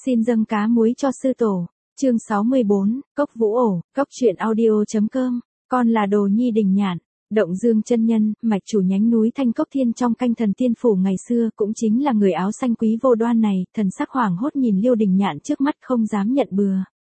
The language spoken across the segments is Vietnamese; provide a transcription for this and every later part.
Xin dâng cá muối cho sư tổ. Chương 64, Cốc Vũ Ổ, Cốc truyện audio.com. Con là Đồ Nhi Đình Nhạn. Động Dương chân nhân, mạch chủ nhánh núi Thanh Cốc Thiên trong Canh Thần Tiên Phủ ngày xưa cũng chính là người áo xanh Quý Vô Đoan này, thần sắc hoảng hốt nhìn Liêu Đình Nhạn trước mắt không dám nhận bừa.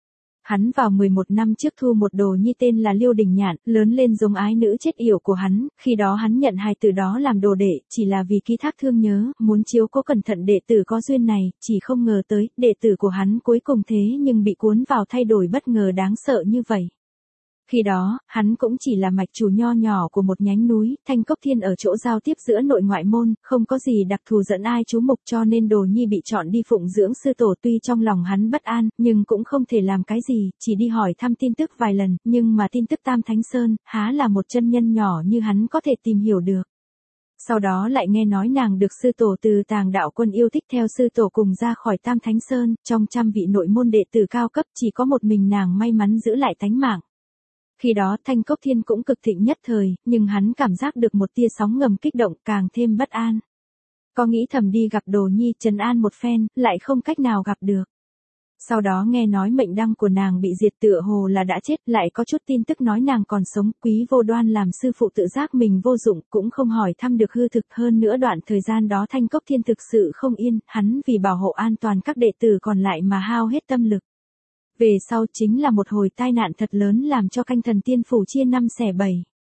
Hắn vào 11 năm trước thu một đồ nhi tên là Liêu Đình Nhạn, lớn lên giống ái nữ chết yểu của hắn, khi đó hắn nhận hài tử đó làm đồ đệ, chỉ là vì ký thác thương nhớ, muốn chiếu cố cẩn thận đệ tử có duyên này, chỉ không ngờ tới, đệ tử của hắn cuối cùng thế nhưng bị cuốn vào thay đổi bất ngờ đáng sợ như vậy. Khi đó, hắn cũng chỉ là mạch chủ nho nhỏ của một nhánh núi, Thanh Cốc Thiên ở chỗ giao tiếp giữa nội ngoại môn, không có gì đặc thù dẫn ai chú mục cho nên Đồ Nhi bị chọn đi phụng dưỡng sư tổ. Tuy trong lòng hắn bất an, nhưng cũng không thể làm cái gì, chỉ đi hỏi thăm tin tức vài lần, nhưng mà tin tức Tam Thánh Sơn, há là một chân nhân nhỏ như hắn có thể tìm hiểu được. Sau đó lại nghe nói nàng được sư tổ Từ Tàng đạo quân yêu thích theo sư tổ cùng ra khỏi Tam Thánh Sơn, trong trăm vị nội môn đệ tử cao cấp chỉ có một mình nàng may mắn giữ lại tánh mạng. Khi đó Thanh Cốc Thiên cũng cực thịnh nhất thời, nhưng hắn cảm giác được một tia sóng ngầm kích động càng thêm bất an. Có nghĩ thầm đi gặp Đồ Nhi trấn an một phen, lại không cách nào gặp được. Sau đó nghe nói mệnh đăng của nàng bị diệt tựa hồ là đã chết, lại có chút tin tức nói nàng còn sống. Quý Vô Đoan làm sư phụ tự giác mình vô dụng, cũng không hỏi thăm được hư thực. Hơn nữa đoạn thời gian đó Thanh Cốc Thiên thực sự không yên, hắn vì bảo hộ an toàn các đệ tử còn lại mà hao hết tâm lực. Về sau chính là một hồi tai nạn thật lớn làm cho Canh Thần Tiên Phủ chia năm xẻ bảy.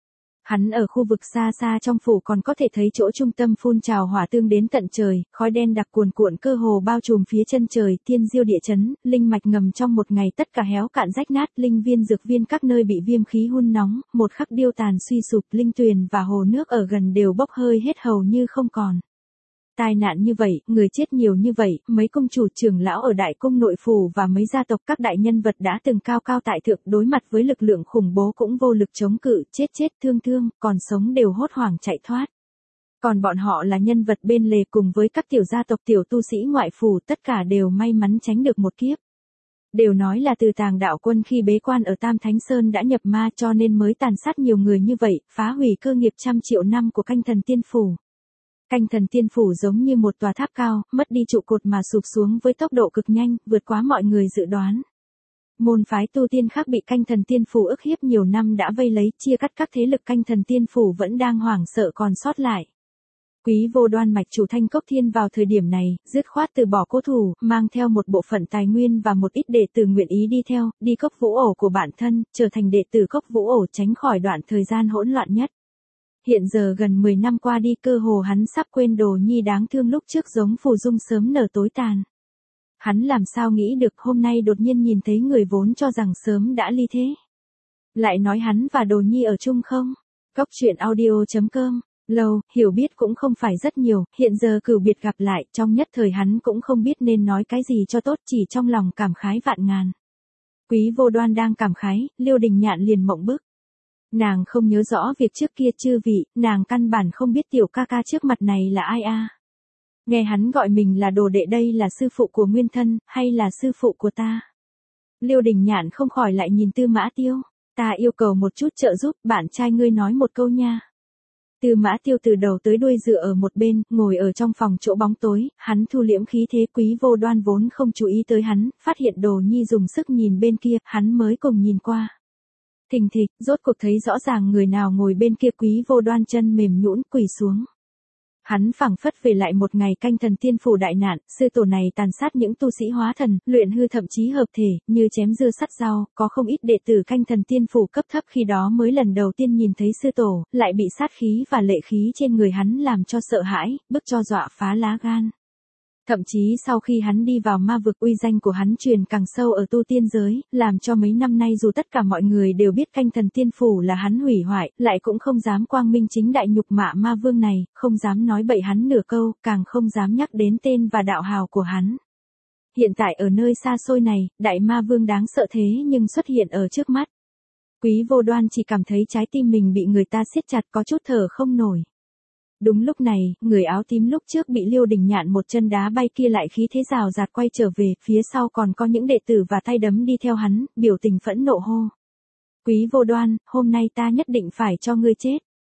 Hắn ở khu vực xa xa trong phủ còn có thể thấy chỗ trung tâm phun trào hỏa tương đến tận trời, khói đen đặc cuồn cuộn cơ hồ bao trùm phía chân trời, thiên diêu địa chấn, linh mạch ngầm trong một ngày tất cả héo cạn rách nát, linh viên dược viên các nơi bị viêm khí hun nóng, một khắc điêu tàn suy sụp, linh tuyền và hồ nước ở gần đều bốc hơi hết hầu như không còn. Tai nạn như vậy, người chết nhiều như vậy, mấy công chủ trưởng lão ở đại cung nội phủ và mấy gia tộc các đại nhân vật đã từng cao cao tại thượng đối mặt với lực lượng khủng bố cũng vô lực chống cự, chết thương, còn sống đều hốt hoảng chạy thoát. Còn bọn họ là nhân vật bên lề cùng với các tiểu gia tộc tiểu tu sĩ ngoại phủ tất cả đều may mắn tránh được một kiếp. Đều nói là Từ Tàng đạo quân khi bế quan ở Tam Thánh Sơn đã nhập ma cho nên mới tàn sát nhiều người như vậy, phá hủy cơ nghiệp trăm triệu năm của Canh Thần Tiên Phủ. Canh Thần Tiên Phủ giống như một tòa tháp cao, mất đi trụ cột mà sụp xuống với tốc độ cực nhanh, vượt quá mọi người dự đoán. Môn phái tu tiên khác bị Canh Thần Tiên Phủ ức hiếp nhiều năm đã vây lấy, chia cắt các thế lực Canh Thần Tiên Phủ vẫn đang hoảng sợ còn sót lại. Quý Vô Đoan mạch chủ Thanh Cốc Thiên vào thời điểm này, dứt khoát từ bỏ cố thủ, mang theo một bộ phận tài nguyên và một ít đệ tử nguyện ý đi theo, đi Cốc Vũ Ổ của bản thân, trở thành đệ tử Cốc Vũ Ổ tránh khỏi đoạn thời gian hỗn loạn nhất. Hiện giờ gần 10 năm qua đi cơ hồ hắn sắp quên Đồ Nhi đáng thương lúc trước giống phù dung sớm nở tối tàn. Hắn làm sao nghĩ được hôm nay đột nhiên nhìn thấy người vốn cho rằng sớm đã ly thế. Lại nói hắn và Đồ Nhi ở chung không? Cốc truyện audio.com. Lâu, hiểu biết cũng không phải rất nhiều, hiện giờ cửu biệt gặp lại, trong nhất thời hắn cũng không biết nên nói cái gì cho tốt, chỉ trong lòng cảm khái vạn ngàn. Quý Vô Đoan đang cảm khái, Liêu Đình Nhạn liền mộng bức. Nàng không nhớ rõ việc trước kia chư vị, nàng căn bản không biết tiểu ca ca trước mặt này là ai a. Nghe hắn gọi mình là đồ đệ đây là sư phụ của nguyên thân, hay là sư phụ của ta? Liêu Đình Nhạn không khỏi lại nhìn Tư Mã Tiêu, ta yêu cầu một chút trợ giúp, bạn trai ngươi nói một câu nha. Tư Mã Tiêu từ đầu tới đuôi dựa ở một bên, ngồi ở trong phòng chỗ bóng tối, hắn thu liễm khí thế. Quý Vô Đoan vốn không chú ý tới hắn, phát hiện Đồ Nhi dùng sức nhìn bên kia, hắn mới cùng nhìn qua. Thình thịch, rốt cuộc thấy rõ ràng người nào ngồi bên kia. Quý Vô Đoan chân mềm nhũn quỳ xuống. Hắn phảng phất về lại một ngày Canh Thần Tiên Phủ đại nạn, sư tổ này tàn sát những tu sĩ hóa thần, luyện hư thậm chí hợp thể, như chém dưa sắt rau, có không ít đệ tử Canh Thần Tiên Phủ cấp thấp khi đó mới lần đầu tiên nhìn thấy sư tổ, lại bị sát khí và lệ khí trên người hắn làm cho sợ hãi, bức cho dọa phá lá gan. Thậm chí sau khi hắn đi vào ma vực uy danh của hắn truyền càng sâu ở tu tiên giới, làm cho mấy năm nay dù tất cả mọi người đều biết Canh Thần Tiên Phủ là hắn hủy hoại, lại cũng không dám quang minh chính đại nhục mạ ma vương này, không dám nói bậy hắn nửa câu, càng không dám nhắc đến tên và đạo hào của hắn. Hiện tại ở nơi xa xôi này, đại ma vương đáng sợ thế nhưng xuất hiện ở trước mắt. Quý Vô Đoan chỉ cảm thấy trái tim mình bị người ta siết chặt có chút thở không nổi. Đúng lúc này, người áo tím lúc trước bị Liêu Đình Nhạn một chân đá bay kia lại khí thế rào rạt quay trở về, phía sau còn có những đệ tử và tay đấm đi theo hắn, biểu tình phẫn nộ hô. Quý Vô Đoan, hôm nay ta nhất định phải cho ngươi chết.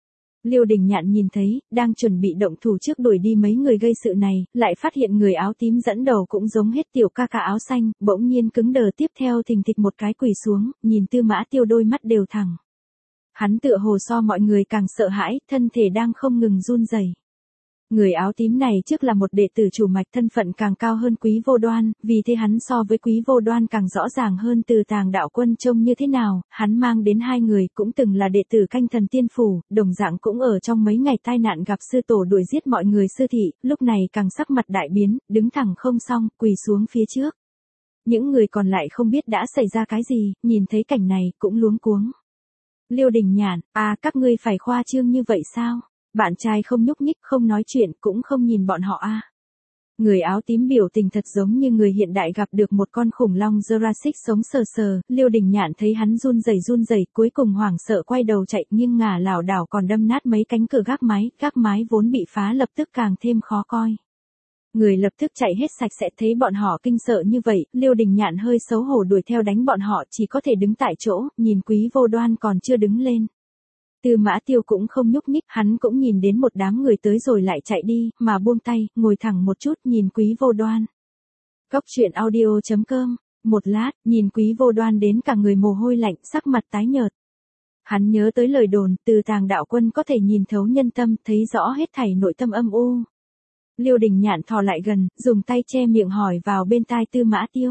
Liêu Đình Nhạn nhìn thấy, đang chuẩn bị động thủ trước đuổi đi mấy người gây sự này, lại phát hiện người áo tím dẫn đầu cũng giống hết tiểu ca ca áo xanh, bỗng nhiên cứng đờ tiếp theo thình thịch một cái quỳ xuống, nhìn Tư Mã Tiêu đôi mắt đều thẳng. Hắn tựa hồ so mọi người càng sợ hãi, thân thể đang không ngừng run rẩy. Người áo tím này trước là một đệ tử chủ mạch thân phận càng cao hơn Quý Vô Đoan, vì thế hắn so với Quý Vô Đoan càng rõ ràng hơn Từ Tàng đạo quân trông như thế nào, hắn mang đến hai người cũng từng là đệ tử canh thần tiên phủ, đồng dạng cũng ở trong mấy ngày tai nạn gặp sư tổ đuổi giết mọi người sư thị, lúc này càng sắc mặt đại biến, đứng thẳng không xong, quỳ xuống phía trước. Những người còn lại không biết đã xảy ra cái gì, nhìn thấy cảnh này cũng luống cuống. Liêu Đình Nhạn, các ngươi phải khoa trương như vậy sao? Bạn trai không nhúc nhích, không nói chuyện, cũng không nhìn bọn họ Người áo tím biểu tình thật giống như người hiện đại gặp được một con khủng long Jurassic sống sờ sờ, Liêu Đình Nhạn thấy hắn run rẩy, cuối cùng hoảng sợ quay đầu chạy nghiêng ngả lảo đảo còn đâm nát mấy cánh cửa gác mái vốn bị phá lập tức càng thêm khó coi. Người lập tức chạy hết sạch sẽ thấy bọn họ kinh sợ như vậy, Liêu Đình Nhạn hơi xấu hổ đuổi theo đánh bọn họ chỉ có thể đứng tại chỗ, nhìn Quý Vô Đoan còn chưa đứng lên. Tư Mã Tiêu cũng không nhúc nhích, hắn cũng nhìn đến một đám người tới rồi lại chạy đi, mà buông tay, ngồi thẳng một chút nhìn Quý Vô Đoan. Cốc truyện audio.com, một lát, nhìn Quý Vô Đoan đến cả người mồ hôi lạnh, sắc mặt tái nhợt. Hắn nhớ tới lời đồn, Từ Tàng đạo quân có thể nhìn thấu nhân tâm, thấy rõ hết thảy nội tâm âm u. Liêu Đình Nhạn thò lại gần, dùng tay che miệng hỏi vào bên tai Tư Mã Tiêu.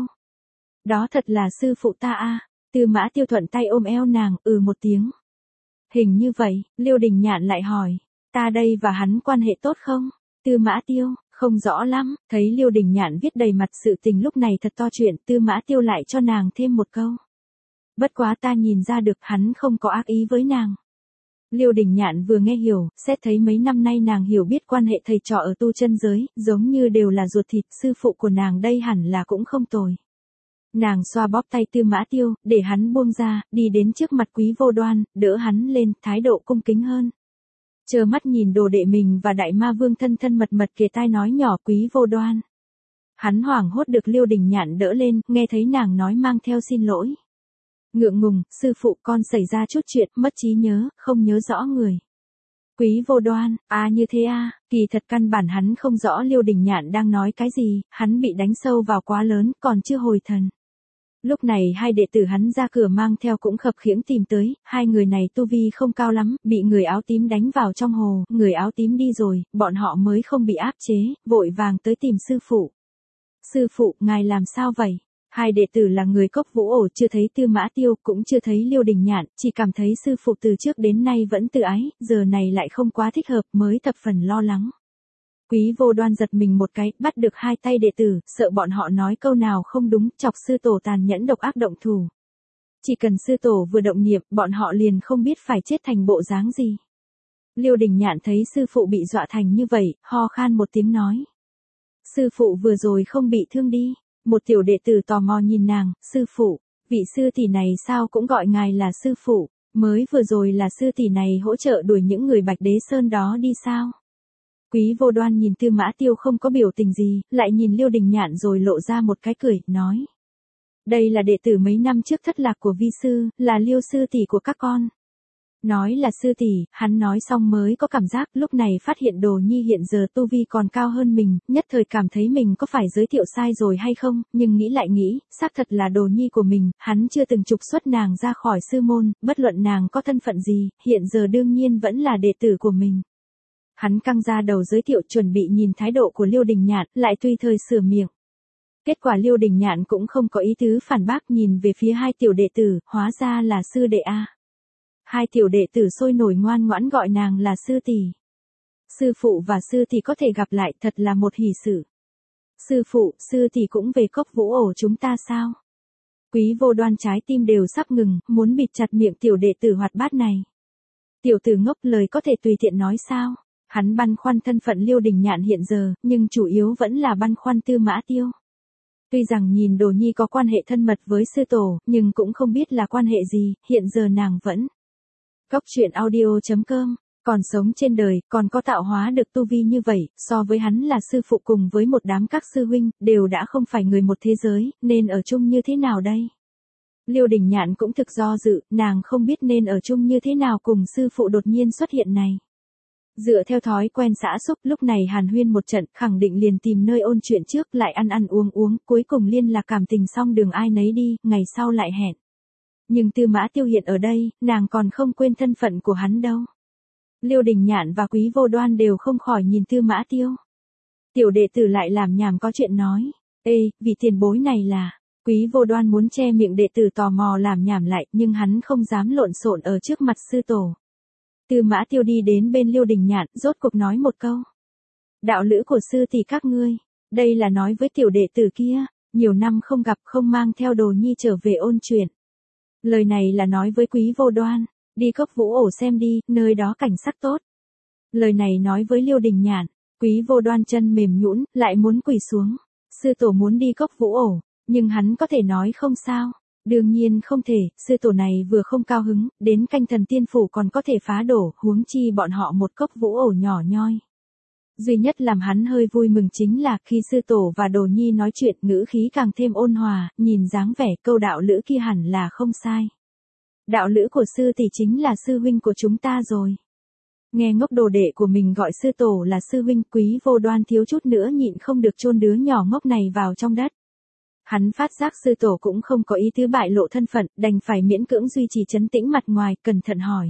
Đó thật là sư phụ ta Tư Mã Tiêu thuận tay ôm eo nàng, một tiếng. Hình như vậy, Liêu Đình Nhạn lại hỏi, ta đây và hắn quan hệ tốt không? Tư Mã Tiêu, không rõ lắm, thấy Liêu Đình Nhạn viết đầy mặt sự tình lúc này thật to chuyện, Tư Mã Tiêu lại cho nàng thêm một câu. Bất quá ta nhìn ra được hắn không có ác ý với nàng. Liêu Đình Nhạn vừa nghe hiểu, xét thấy mấy năm nay nàng hiểu biết quan hệ thầy trò ở tu chân giới, giống như đều là ruột thịt, sư phụ của nàng đây hẳn là cũng không tồi. Nàng xoa bóp tay Tư Mã Tiêu, để hắn buông ra, đi đến trước mặt Quý Vô Đoan, đỡ hắn lên, thái độ cung kính hơn. Trơ mắt nhìn đồ đệ mình và đại ma vương thân mật kề tai nói nhỏ Quý Vô Đoan. Hắn hoảng hốt được Liêu Đình Nhạn đỡ lên, nghe thấy nàng nói mang theo xin lỗi. Ngượng ngùng, sư phụ con xảy ra chút chuyện, mất trí nhớ, không nhớ rõ người. Quý Vô Đoan, như thế kỳ thật căn bản hắn không rõ Liêu Đình Nhạn đang nói cái gì, hắn bị đánh sâu vào quá lớn, còn chưa hồi thần. Lúc này hai đệ tử hắn ra cửa mang theo cũng khập khiễng tìm tới, hai người này tu vi không cao lắm, bị người áo tím đánh vào trong hồ, người áo tím đi rồi, bọn họ mới không bị áp chế, vội vàng tới tìm sư phụ. Sư phụ, ngài làm sao vậy? Hai đệ tử là người Cốc Vũ Ổ chưa thấy Tư Mã Tiêu, cũng chưa thấy Liêu Đình Nhạn, chỉ cảm thấy sư phụ từ trước đến nay vẫn tự ái, giờ này lại không quá thích hợp, mới thập phần lo lắng. Quý Vô Đoan giật mình một cái, bắt được hai tay đệ tử, sợ bọn họ nói câu nào không đúng, chọc sư tổ tàn nhẫn độc ác động thủ. Chỉ cần sư tổ vừa động niệm, bọn họ liền không biết phải chết thành bộ dáng gì. Liêu Đình Nhạn thấy sư phụ bị dọa thành như vậy, ho khan một tiếng nói. Sư phụ vừa rồi không bị thương đi. Một tiểu đệ tử tò mò nhìn nàng, sư phụ, vị sư tỷ này sao cũng gọi ngài là sư phụ, mới vừa rồi là sư tỷ này hỗ trợ đuổi những người Bạch Đế Sơn đó đi sao? Quý Vô Đoan nhìn Tư Mã Tiêu không có biểu tình gì, lại nhìn Liêu Đình Nhạn rồi lộ ra một cái cười, nói. Đây là đệ tử mấy năm trước thất lạc của vi sư, là Liêu sư tỷ của các con. Nói là sư tỷ, hắn nói xong mới có cảm giác lúc này phát hiện Đồ Nhi hiện giờ tu vi còn cao hơn mình, nhất thời cảm thấy mình có phải giới thiệu sai rồi hay không, nhưng nghĩ lại nghĩ, xác thật là Đồ Nhi của mình, hắn chưa từng trục xuất nàng ra khỏi sư môn, bất luận nàng có thân phận gì, hiện giờ đương nhiên vẫn là đệ tử của mình. Hắn căng ra đầu giới thiệu chuẩn bị nhìn thái độ của Liêu Đình Nhạn, lại tùy thời sửa miệng. Kết quả Liêu Đình Nhạn cũng không có ý tứ phản bác nhìn về phía hai tiểu đệ tử, hóa ra là sư đệ Hai tiểu đệ tử sôi nổi ngoan ngoãn gọi nàng là sư tỷ. Sư phụ và sư tỷ có thể gặp lại thật là một hỷ sự. Sư phụ, sư tỷ cũng về Cốc Vũ Ổ chúng ta sao? Quý Vô Đoan trái tim đều sắp ngừng, muốn bịt chặt miệng tiểu đệ tử hoạt bát này. Tiểu tử ngốc lời có thể tùy tiện nói sao? Hắn băn khoăn thân phận Liêu Đình Nhạn hiện giờ, nhưng chủ yếu vẫn là băn khoăn Tư Mã Tiêu. Tuy rằng nhìn Đồ Nhi có quan hệ thân mật với sư tổ, nhưng cũng không biết là quan hệ gì, hiện giờ nàng vẫn. Cốc truyện audio.com, còn sống trên đời, còn có tạo hóa được tu vi như vậy, so với hắn là sư phụ cùng với một đám các sư huynh, đều đã không phải người một thế giới, nên ở chung như thế nào đây? Liêu Đình Nhạn cũng thực do dự, nàng không biết nên ở chung như thế nào cùng sư phụ đột nhiên xuất hiện này. Dựa theo thói quen xã xúc lúc này hàn huyên một trận khẳng định liền tìm nơi ôn chuyện trước lại ăn ăn uống uống cuối cùng liên lạc cảm tình xong đường ai nấy đi, ngày sau lại hẹn. Nhưng Tư Mã Tiêu hiện ở đây, nàng còn không quên thân phận của hắn đâu. Liêu Đình Nhạn và Quý Vô Đoan đều không khỏi nhìn Tư Mã Tiêu. Tiểu đệ tử lại làm nhảm có chuyện nói. Ê, vị tiền bối này là... Quý Vô Đoan muốn che miệng đệ tử tò mò làm nhảm lại nhưng hắn không dám lộn xộn ở trước mặt sư tổ. Tư Mã Tiêu đi đến bên Liêu Đình Nhạn, rốt cuộc nói một câu. Đạo lữ của sư tỷ các ngươi, đây là nói với tiểu đệ tử kia, nhiều năm không gặp không mang theo đồ nhi trở về ôn chuyện. Lời này là nói với Quý Vô Đoan, đi Cốc Vũ Ổ xem đi, nơi đó cảnh sắc tốt. Lời này nói với Liêu Đình Nhạn, Quý Vô Đoan chân mềm nhũn, lại muốn quỳ xuống. Sư tổ muốn đi Cốc Vũ Ổ, nhưng hắn có thể nói không sao. Đương nhiên không thể, sư tổ này vừa không cao hứng, đến canh thần tiên phủ còn có thể phá đổ, huống chi bọn họ một Cốc Vũ Ổ nhỏ nhoi. Duy nhất làm hắn hơi vui mừng chính là khi sư tổ và đồ nhi nói chuyện ngữ khí càng thêm ôn hòa, nhìn dáng vẻ câu đạo lữ kia hẳn là không sai. Đạo lữ của sư tỷ chính là sư huynh của chúng ta rồi. Nghe ngốc đồ đệ của mình gọi sư tổ là sư huynh, Quý Vô Đoan thiếu chút nữa nhịn không được chôn đứa nhỏ ngốc này vào trong đất. Hắn phát giác sư tổ cũng không có ý tứ bại lộ thân phận, đành phải miễn cưỡng duy trì trấn tĩnh mặt ngoài, cẩn thận hỏi.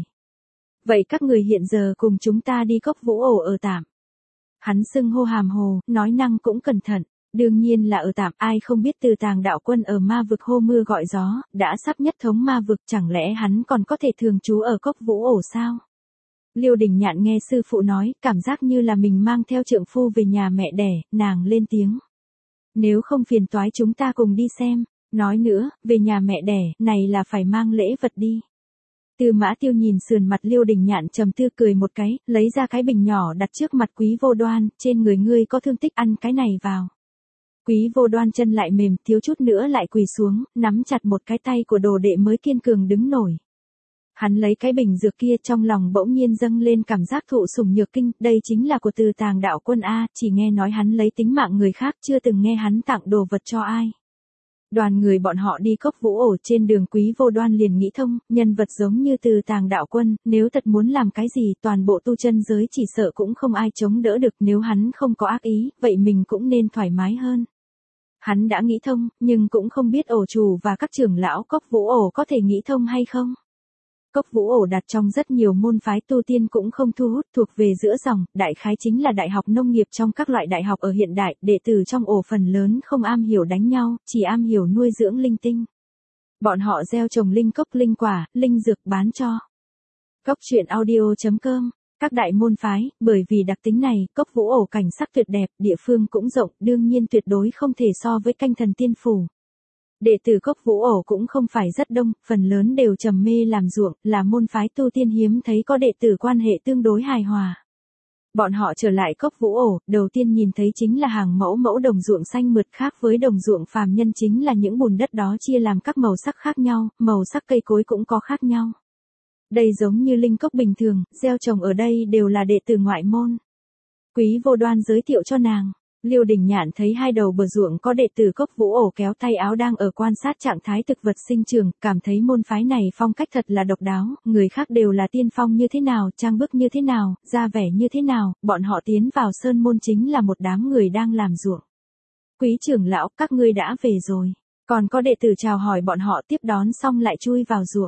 Vậy các người hiện giờ cùng chúng ta đi Cốc Vũ Ổ ở tạm. Hắn xưng hô hàm hồ, nói năng cũng cẩn thận, đương nhiên là ở tạm, ai không biết Từ Tàng đạo quân ở ma vực hô mưa gọi gió, đã sắp nhất thống ma vực, chẳng lẽ hắn còn có thể thường trú ở Cốc Vũ Ổ sao? Liêu Đình Nhạn nghe sư phụ nói, cảm giác như là mình mang theo trượng phu về nhà mẹ đẻ, nàng lên tiếng. Nếu không phiền toái chúng ta cùng đi xem, nói nữa, về nhà mẹ đẻ, này là phải mang lễ vật đi. Tư Mã Tiêu nhìn sườn mặt Liêu Đình Nhạn trầm tư cười một cái, lấy ra cái bình nhỏ đặt trước mặt Quý Vô Đoan, trên người ngươi có thương tích ăn cái này vào. Quý Vô Đoan chân lại mềm, thiếu chút nữa lại quỳ xuống, nắm chặt một cái tay của đồ đệ mới kiên cường đứng nổi. Hắn lấy cái bình dược kia trong lòng bỗng nhiên dâng lên cảm giác thụ sủng nhược kinh, đây chính là của Từ Tàng đạo quân A, chỉ nghe nói hắn lấy tính mạng người khác, chưa từng nghe hắn tặng đồ vật cho ai. Đoàn người bọn họ đi Cốc Vũ Ổ trên đường Quý Vô Đoan liền nghĩ thông, nhân vật giống như Từ Tàng đạo quân, nếu thật muốn làm cái gì toàn bộ tu chân giới chỉ sợ cũng không ai chống đỡ được, nếu hắn không có ác ý, vậy mình cũng nên thoải mái hơn. Hắn đã nghĩ thông, nhưng cũng không biết ổ chủ và các trưởng lão Cốc Vũ Ổ có thể nghĩ thông hay không. Cốc Vũ Ổ đặt trong rất nhiều môn phái tu tiên cũng không thu hút, thuộc về giữa dòng, đại khái chính là đại học nông nghiệp trong các loại đại học ở hiện đại, đệ tử trong ổ phần lớn không am hiểu đánh nhau, chỉ am hiểu nuôi dưỡng linh tinh. Bọn họ gieo trồng linh cốc, linh quả, linh dược bán cho. Cốc truyện audio.com, các đại môn phái, bởi vì đặc tính này, Cốc Vũ Ổ cảnh sắc tuyệt đẹp, địa phương cũng rộng, đương nhiên tuyệt đối không thể so với canh thần tiên phủ. Đệ tử Cốc Vũ Ổ cũng không phải rất đông, phần lớn đều trầm mê làm ruộng, là môn phái tu tiên hiếm thấy có đệ tử quan hệ tương đối hài hòa. Bọn họ trở lại Cốc Vũ Ổ, đầu tiên nhìn thấy chính là hàng mẫu mẫu đồng ruộng xanh mượt, khác với đồng ruộng phàm nhân chính là những bùn đất đó chia làm các màu sắc khác nhau, màu sắc cây cối cũng có khác nhau. Đây giống như linh cốc bình thường, gieo trồng ở đây đều là đệ tử ngoại môn. Quý Vô Đoan giới thiệu cho nàng. Liêu Đình Nhạn thấy hai đầu bờ ruộng có đệ tử Cốc Vũ Ổ kéo tay áo đang ở quan sát trạng thái thực vật sinh trưởng, cảm thấy môn phái này phong cách thật là độc đáo, người khác đều là tiên phong như thế nào, trang bức như thế nào, ra vẻ như thế nào, bọn họ tiến vào sơn môn chính là một đám người đang làm ruộng. Quý trưởng lão, các ngươi đã về rồi. Còn có đệ tử chào hỏi bọn họ, tiếp đón xong lại chui vào ruộng.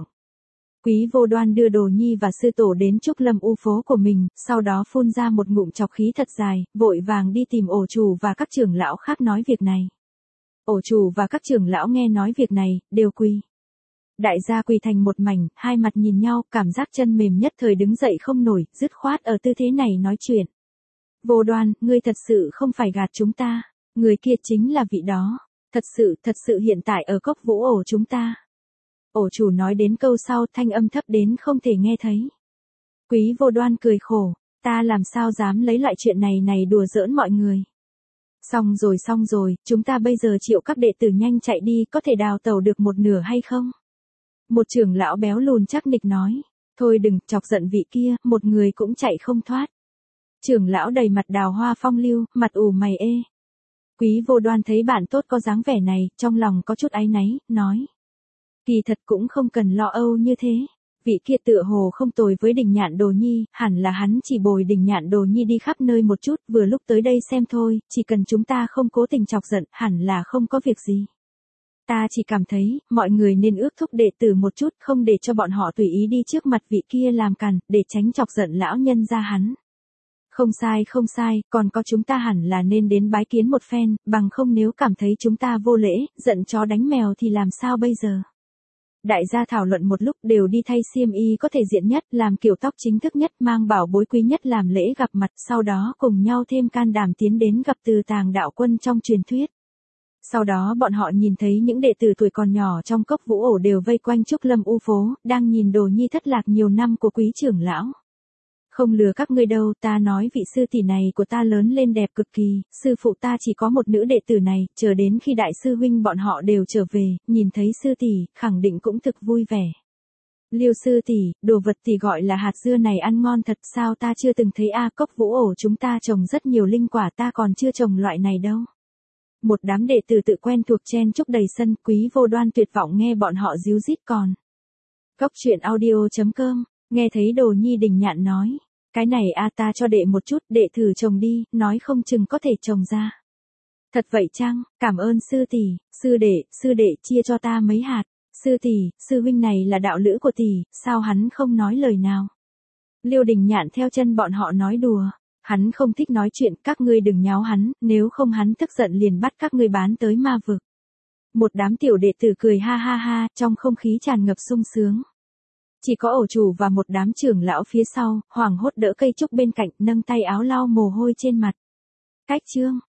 Quý Vô Đoan đưa đồ nhi và sư tổ đến Trúc Lâm U phố của mình, sau đó phun ra một ngụm trọc khí thật dài, vội vàng đi tìm ổ chủ và các trưởng lão khác nói việc này. Ổ chủ và các trưởng lão nghe nói việc này, đều quỳ. Đại gia quỳ thành một mảnh, hai mặt nhìn nhau, cảm giác chân mềm nhất thời đứng dậy không nổi, dứt khoát ở tư thế này nói chuyện. Vô Đoan, ngươi thật sự không phải gạt chúng ta, người kia chính là vị đó, thật sự hiện tại ở Cốc Vũ Ổ chúng ta. Ổ chủ nói đến câu sau thanh âm thấp đến không thể nghe thấy. Quý Vô Đoan cười khổ, ta làm sao dám lấy loại chuyện này đùa giỡn mọi người. Xong rồi, chúng ta bây giờ triệu các đệ tử nhanh chạy đi, có thể đào tẩu được một nửa hay không? Một trưởng lão béo lùn chắc nịch nói, thôi đừng chọc giận vị kia, một người cũng chạy không thoát. Trưởng lão đầy mặt đào hoa phong lưu, mặt ủ mày ê. Quý Vô Đoan thấy bạn tốt có dáng vẻ này, trong lòng có chút áy náy, nói. Kỳ thật cũng không cần lo âu như thế. Vị kia tựa hồ không tồi với Đình Nhạn Đồ Nhi, hẳn là hắn chỉ bồi Đình Nhạn Đồ Nhi đi khắp nơi một chút, vừa lúc tới đây xem thôi, chỉ cần chúng ta không cố tình chọc giận, hẳn là không có việc gì. Ta chỉ cảm thấy, mọi người nên ước thúc đệ tử một chút, không để cho bọn họ tùy ý đi trước mặt vị kia làm càn, để tránh chọc giận lão nhân gia hắn. Không sai, còn có chúng ta hẳn là nên đến bái kiến một phen, bằng không nếu cảm thấy chúng ta vô lễ, giận chó đánh mèo thì làm sao bây giờ. Đại gia thảo luận một lúc đều đi thay xiêm y có thể diện nhất, làm kiểu tóc chính thức nhất, mang bảo bối quý nhất làm lễ gặp mặt, sau đó cùng nhau thêm can đảm tiến đến gặp Từ Tàng đạo quân trong truyền thuyết. Sau đó bọn họ nhìn thấy những đệ tử tuổi còn nhỏ trong cốc vũ ổ đều vây quanh Trúc Lâm U phố, đang nhìn Đồ Nhi thất lạc nhiều năm của quý trưởng lão. Không lừa các ngươi đâu, ta nói vị sư tỷ này của ta lớn lên đẹp cực kỳ, sư phụ ta chỉ có một nữ đệ tử này, chờ đến khi đại sư huynh bọn họ đều trở về, nhìn thấy sư tỷ, khẳng định cũng thực vui vẻ. Liêu sư tỷ, đồ vật tỷ gọi là hạt dưa này ăn ngon thật sao ta chưa từng thấy cốc vũ ổ chúng ta trồng rất nhiều linh quả ta còn chưa trồng loại này đâu. Một đám đệ tử tự quen thuộc chen chúc đầy sân, Quý Vô Đoan tuyệt vọng nghe bọn họ díu dít còn. Cốc truyện audio.com, nghe thấy Đồ Nhi Đình Nhạn nói. Cái này ta cho đệ một chút, đệ thử trồng đi, nói không chừng có thể trồng ra. Thật vậy chăng, cảm ơn sư tỷ, sư đệ chia cho ta mấy hạt, sư tỷ, sư huynh này là đạo lữ của tỷ, sao hắn không nói lời nào. Liêu Đình Nhạn theo chân bọn họ nói đùa, hắn không thích nói chuyện, các ngươi đừng nháo hắn, nếu không hắn tức giận liền bắt các ngươi bán tới ma vực. Một đám tiểu đệ tử cười ha ha ha, trong không khí tràn ngập sung sướng. Chỉ có ổ chủ và một đám trưởng lão phía sau, hoảng hốt đỡ cây trúc bên cạnh, nâng tay áo lau mồ hôi trên mặt. Cách chương